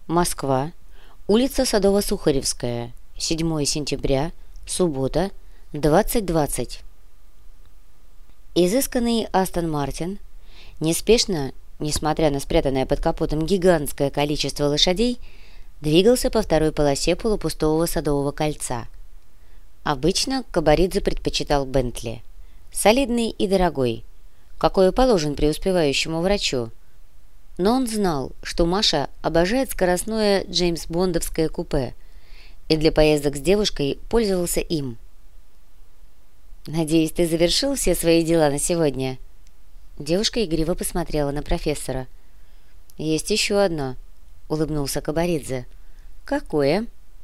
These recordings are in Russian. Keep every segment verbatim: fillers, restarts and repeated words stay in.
Москва. Улица Садово-Сухаревская. седьмое сентября. Суббота. двадцать двадцать. Изысканный Астон Мартин неспешно, несмотря на спрятанное под капотом гигантское количество лошадей, двигался по второй полосе полупустого Садового кольца. Обычно Кабаридзе предпочитал Бентли. Солидный и дорогой, какой положен преуспевающему врачу. Но он знал, что Маша обожает скоростное джеймс-бондовское купе и для поездок с девушкой пользовался им. «Надеюсь, ты завершил все свои дела на сегодня?» Девушка игриво посмотрела на профессора. «Есть еще одно», — улыбнулся Кабаридзе. «Какое?»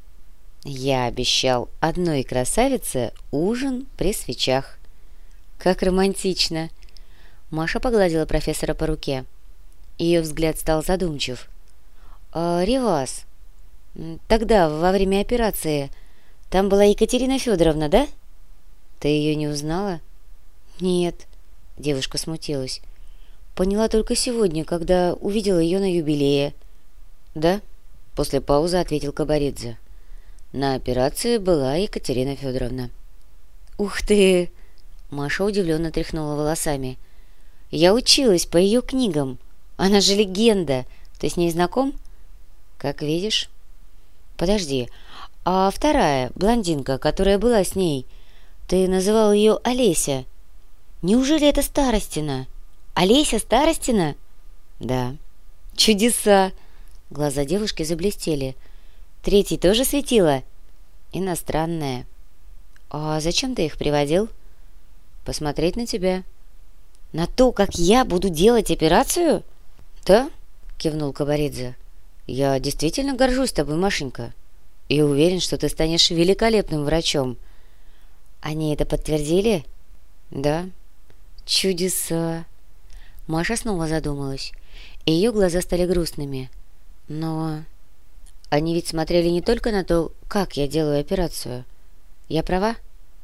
«Я обещал одной красавице ужин при свечах». «Как романтично!» Маша погладила профессора по руке. Ее взгляд стал задумчив. «А, Ревас, тогда, во время операции, там была Екатерина Федоровна, да? Ты ее не узнала?» «Нет», — девушка смутилась. «Поняла только сегодня, когда увидела ее на юбилее». «Да?» — после паузы ответил Кабаридзе. «На операции была Екатерина Федоровна». «Ух ты!» — Маша удивленно тряхнула волосами. «Я училась по ее книгам. Она же легенда. Ты с ней знаком?» «Как видишь». «Подожди, а вторая, блондинка, которая была с ней, ты называл ее Олеся. Неужели это Старостина? Олеся Старостина?» «Да». «Чудеса!» Глаза девушки заблестели. «Третий тоже светила?» «Иностранная». «А зачем ты их приводил?» «Посмотреть на тебя». «На то, как я буду делать операцию?» «Да», — кивнул Кабаридзе. «Я действительно горжусь тобой, Машенька, и уверен, что ты станешь великолепным врачом». «Они это подтвердили?» «Да». «Чудеса!» Маша снова задумалась, и ее глаза стали грустными. «Но они ведь смотрели не только на то, как я делаю операцию. Я права?»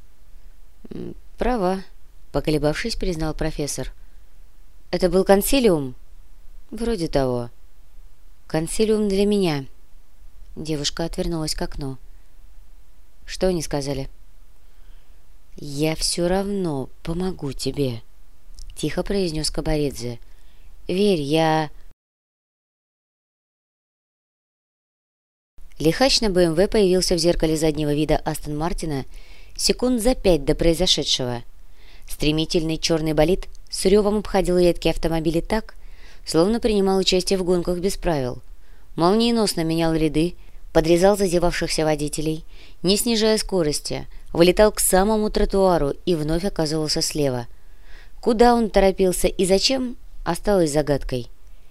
«Права», — поколебавшись, признал профессор. «Это был консилиум?» «Вроде того». «Консилиум для меня». Девушка отвернулась к окну. «Что они сказали?» «Я все равно помогу тебе», — тихо произнес Кабаридзе. «Верь, я...» Лихач на БМВ появился в зеркале заднего вида Астон Мартина секунд за пять до произошедшего. Стремительный черный болид с ревом обходил редкие автомобили так, словно принимал участие в гонках без правил. Молниеносно менял ряды, подрезал зазевавшихся водителей, не снижая скорости, вылетал к самому тротуару и вновь оказывался слева. Куда он торопился и зачем, осталось загадкой.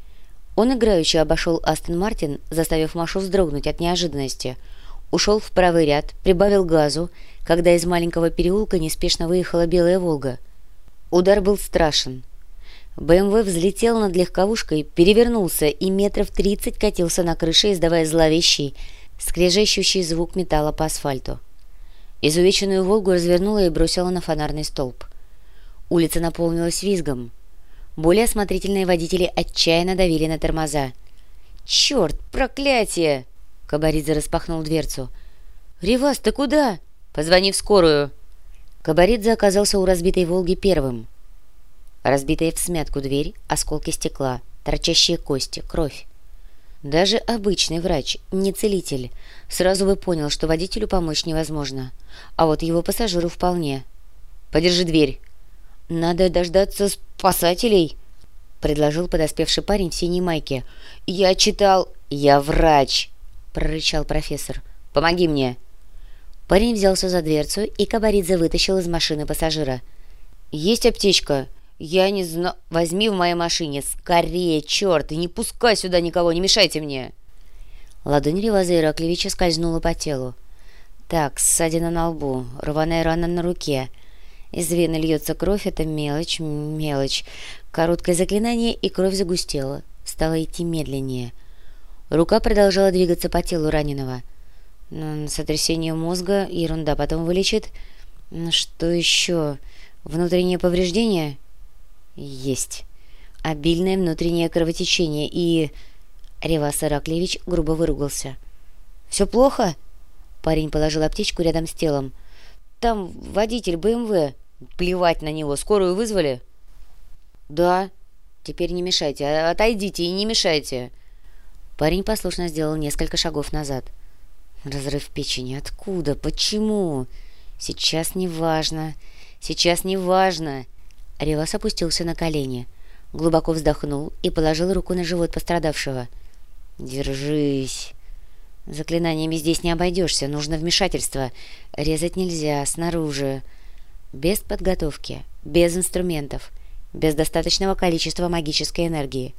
Он играюще обошел Астон Мартин, заставив Машу вздрогнуть от неожиданности. Ушел в правый ряд, прибавил газу, когда из маленького переулка неспешно выехала белая «Волга». Удар был страшен. БМВ взлетел над легковушкой, перевернулся и метров тридцать катился на крыше, издавая зловещий, скрежещущий звук металла по асфальту. Изувеченную «Волгу» развернула и бросила на фонарный столб. Улица наполнилась визгом. Более осмотрительные водители отчаянно давили на тормоза. «Черт, проклятие!» Кабаридзе распахнул дверцу. «Ревас, ты куда?» «Позвони в скорую!» Кабаридзе оказался у разбитой «Волги» первым. Разбитая всмятку дверь, осколки стекла, торчащие кости, кровь. Даже обычный врач, не целитель, сразу бы понял, что водителю помочь невозможно, а вот его пассажиру вполне. «Подержи дверь!» «Надо дождаться спасателей», — предложил подоспевший парень в синей майке. «Я читал...» «Я врач», — прорычал профессор. «Помоги мне». Парень взялся за дверцу, и Кабаридзе вытащил из машины пассажира. «Есть аптечка?» «Я не знаю...» «Возьми в моей машине! Скорее, черт! И не пускай сюда никого! Не мешайте мне!» Ладонь Реваза Ираклевича скользнула по телу. «Так, ссадина на лбу, рваная рана на руке. Из вены льется кровь, это мелочь, мелочь. Короткое заклинание, и кровь загустела. Стала идти медленнее. Рука продолжала двигаться по телу раненого. Сотрясение мозга, ерунда, потом вылечит. Что еще? Внутреннее повреждение? Есть. Обильное внутреннее кровотечение и... Ревас Ираклиевич грубо выругался. «Все плохо?» Парень положил аптечку рядом с телом. «Там водитель бэ эм вэ. Плевать на него. Скорую вызвали?» «Да». «Теперь не мешайте. Отойдите и не мешайте». Парень послушно сделал несколько шагов назад. «Разрыв печени. Откуда? Почему? Сейчас не важно. Сейчас не важно». Ревас опустился на колени, глубоко вздохнул и положил руку на живот пострадавшего. «Держись. Заклинаниями здесь не обойдешься. Нужно вмешательство. Резать нельзя. Снаружи. Без подготовки. Без инструментов. Без достаточного количества магической энергии.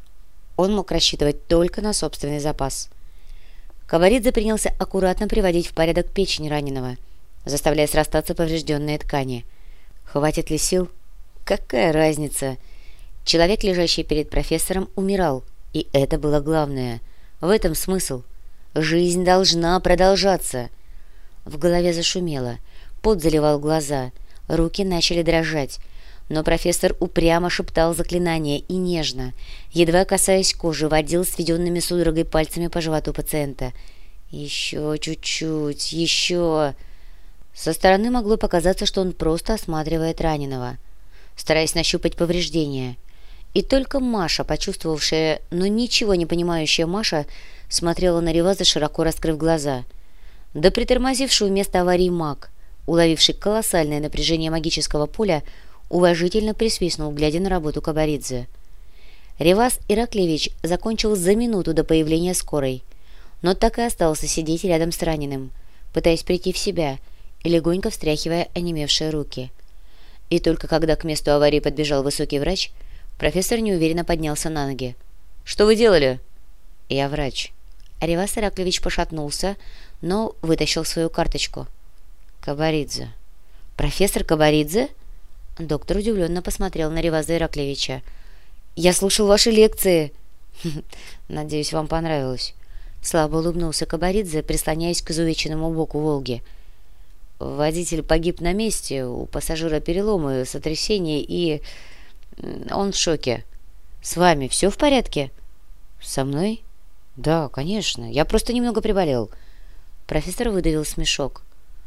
Он мог рассчитывать только на собственный запас». Кабаридзе принялся аккуратно приводить в порядок печень раненого, заставляя срастаться поврежденные ткани. Хватит ли сил? Какая разница? Человек, лежащий перед профессором, умирал, и это было главное. В этом смысл. Жизнь должна продолжаться. В голове зашумело, пот заливал глаза, руки начали дрожать, но профессор упрямо шептал заклинания и нежно, едва касаясь кожи, водил сведенными судорогой пальцами по животу пациента. «Еще чуть-чуть, еще...» Со стороны могло показаться, что он просто осматривает раненого, стараясь нащупать повреждения. И только Маша, почувствовавшая, но ничего не понимающая Маша, смотрела на Реваза, широко раскрыв глаза. Да притормозивший у места аварии маг, уловивший колоссальное напряжение магического поля, уважительно присвистнул, глядя на работу Кабаридзе. Ревас Ираклиевич закончил за минуту до появления скорой, но так и остался сидеть рядом с раненым, пытаясь прийти в себя и легонько встряхивая онемевшие руки. И только когда к месту аварии подбежал высокий врач, профессор неуверенно поднялся на ноги. «Что вы делали?» «Я врач». Ревас Ираклиевич пошатнулся, но вытащил свою карточку. «Кабаридзе». «Профессор Кабаридзе?» Доктор удивленно посмотрел на Реваза Ираклиевича. «Я слушал ваши лекции». «Надеюсь, вам понравилось». Слабо улыбнулся Кабаридзе, прислоняясь к изувеченному боку «Волги». «Водитель погиб на месте, у пассажира переломы, сотрясение и... он в шоке. С вами все в порядке?» «Со мной?» «Да, конечно. Я просто немного приболел». Профессор выдавил смешок.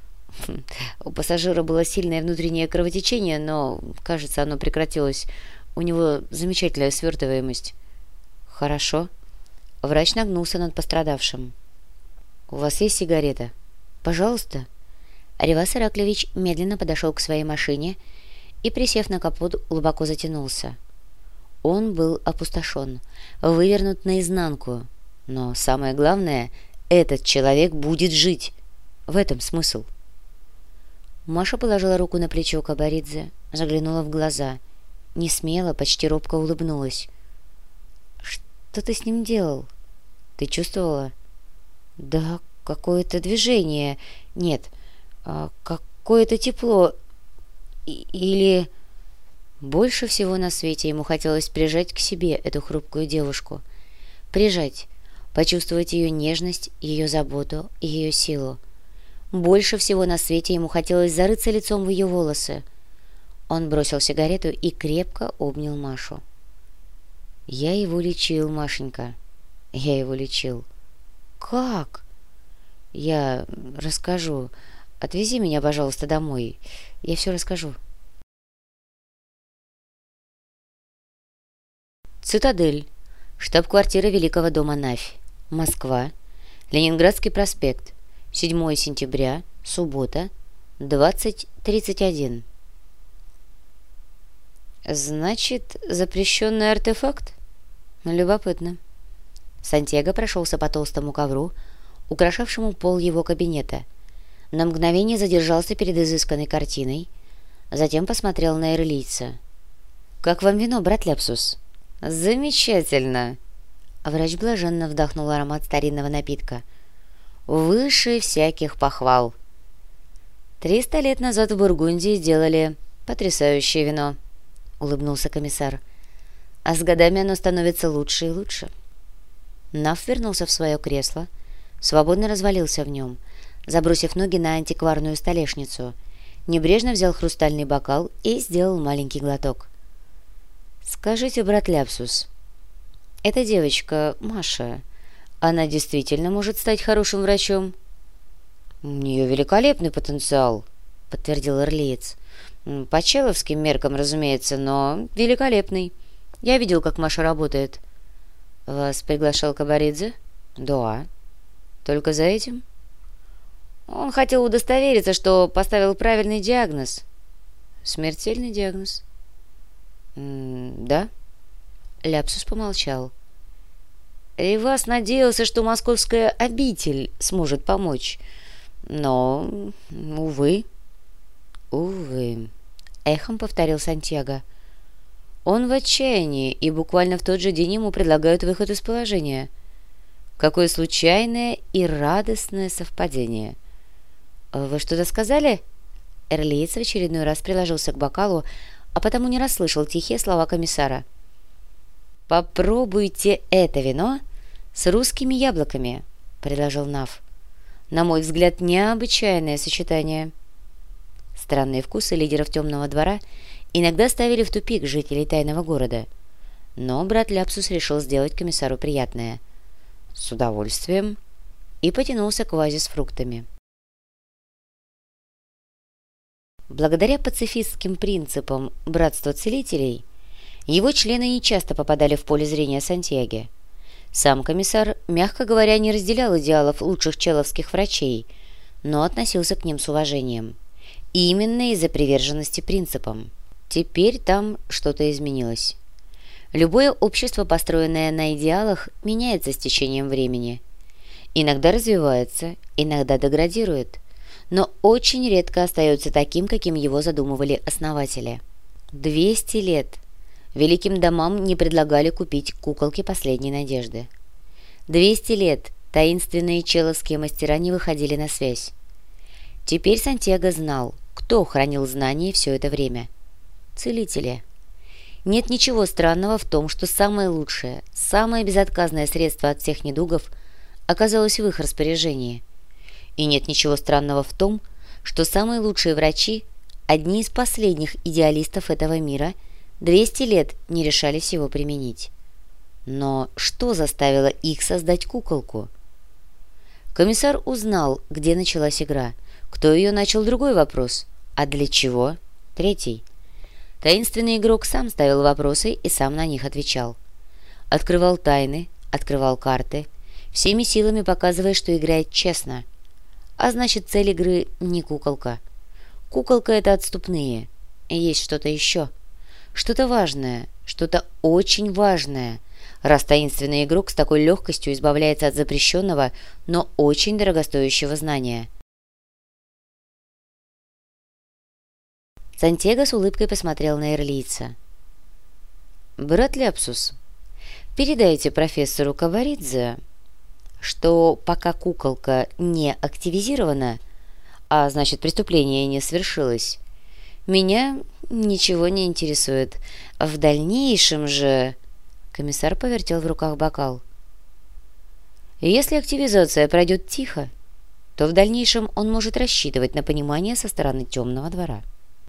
«У пассажира было сильное внутреннее кровотечение, но, кажется, оно прекратилось. У него замечательная свертываемость». «Хорошо». Врач нагнулся над пострадавшим. «У вас есть сигарета?» «Пожалуйста». Ревас Ираклиевич медленно подошел к своей машине и, присев на капот, глубоко затянулся. Он был опустошен, вывернут наизнанку. Но самое главное, этот человек будет жить. В этом смысл. Маша положила руку на плечо Кабаридзе, заглянула в глаза. Не смело, почти робко улыбнулась. «Что ты с ним делал? Ты чувствовала?» «Да, какое-то движение. Нет, какое-то тепло. Или...» Больше всего на свете ему хотелось прижать к себе эту хрупкую девушку. Прижать, почувствовать ее нежность, ее заботу и ее силу. Больше всего на свете ему хотелось зарыться лицом в ее волосы. Он бросил сигарету и крепко обнял Машу. «Я его лечил, Машенька. Я его лечил». «Как?» «Я расскажу. Отвези меня, пожалуйста, домой. Я все расскажу». Цитадель. Штаб-квартира Великого дома Навь. Москва. Ленинградский проспект. седьмое сентября. Суббота. двадцать тридцать один. Значит, запрещенный артефакт? Любопытно. Сантьяго прошелся по толстому ковру, украшавшему пол его кабинета. На мгновение задержался перед изысканной картиной, затем посмотрел на ирлийца. «Как вам вино, брат Ляпсус?» «Замечательно!» Врач блаженно вдохнул аромат старинного напитка. «Выше всяких похвал!» «Триста лет назад в Бургундии сделали потрясающее вино», — улыбнулся комиссар. «А с годами оно становится лучше и лучше». Наф вернулся в свое кресло, свободно развалился в нем, забросив ноги на антикварную столешницу, небрежно взял хрустальный бокал и сделал маленький глоток. «Скажите, брат Ляпсус, Эта девочка, Маша, она действительно может стать хорошим врачом?» «У нее великолепный потенциал», — подтвердил Ирлиец. «По человским меркам, разумеется, но великолепный. Я видел, как Маша работает». «Вас приглашал Кабаридзе?» «Да». «Только за этим?» «Он хотел удостовериться, что поставил правильный диагноз». «Смертельный диагноз?» М «Да». Ляпсус помолчал. «И вас надеялся, что московская обитель сможет помочь. Но, увы». «Увы», — эхом повторил Сантьяго. «Он в отчаянии, и буквально в тот же день ему предлагают выход из положения. Какое случайное и радостное совпадение!» «Вы что-то сказали?» Эрлиец в очередной раз приложился к бокалу, а потому не расслышал тихие слова комиссара. «Попробуйте это вино с русскими яблоками», — предложил Нав. «На мой взгляд, необычайное сочетание». Странные вкусы лидеров темного двора иногда ставили в тупик жителей тайного города. Но брат Ляпсус решил сделать комиссару приятное. С удовольствием. И потянулся к вазе с фруктами. Благодаря пацифистским принципам братства целителей, его члены нечасто попадали в поле зрения Сантьяго. Сам комиссар, мягко говоря, не разделял идеалов лучших человских врачей, но относился к ним с уважением. Именно из-за приверженности принципам. Теперь там что-то изменилось. Любое общество, построенное на идеалах, меняется с течением времени. Иногда развивается, иногда деградирует, но очень редко остается таким, каким его задумывали основатели. Двести лет великим домам не предлагали купить куколки последней надежды. Двести лет таинственные человские мастера не выходили на связь. Теперь Сантьяго знал, кто хранил знания все это время. Целители. Нет ничего странного в том, что самое лучшее, самое безотказное средство от всех недугов оказалось в их распоряжении. И нет ничего странного в том, что самые лучшие врачи, одни из последних идеалистов этого мира, двести лет не решались его применить. Но что заставило их создать куколку? Комиссар узнал, где началась игра. Кто ее начал — другой вопрос. А для чего? Третий. Таинственный игрок сам ставил вопросы и сам на них отвечал. Открывал тайны, открывал карты, всеми силами показывая, что играет честно. А значит, цель игры не куколка. Куколка — это отступные. И есть что-то еще. Что-то важное, что-то очень важное, раз таинственный игрок с такой легкостью избавляется от запрещенного, но очень дорогостоящего знания. Сантьяго с улыбкой посмотрел на Ирлийца. «Брат Ляпсус, передайте профессору Кабаридзе, что пока куколка не активизирована, а значит преступление не свершилось, меня ничего не интересует. В дальнейшем же...» Комиссар повертел в руках бокал. «Если активизация пройдет тихо, то в дальнейшем он может рассчитывать на понимание со стороны темного двора».